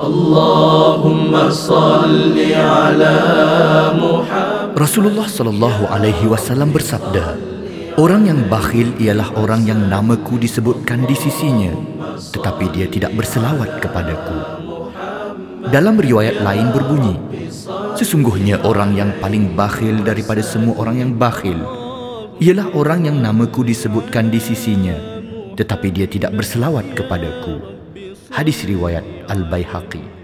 Allahumma salli ala Muhammad. Rasulullah sallallahu alaihi wasallam bersabda, orang yang bakhil ialah orang yang namaku disebutkan di sisinya, tetapi dia tidak berselawat kepadaku. Dalam riwayat lain berbunyi, sesungguhnya orang yang paling bakhil daripada semua orang yang bakhil ialah orang yang namaku disebutkan di sisinya, tetapi dia tidak berselawat kepadaku. Hadis riwayat Al-Baihaqi.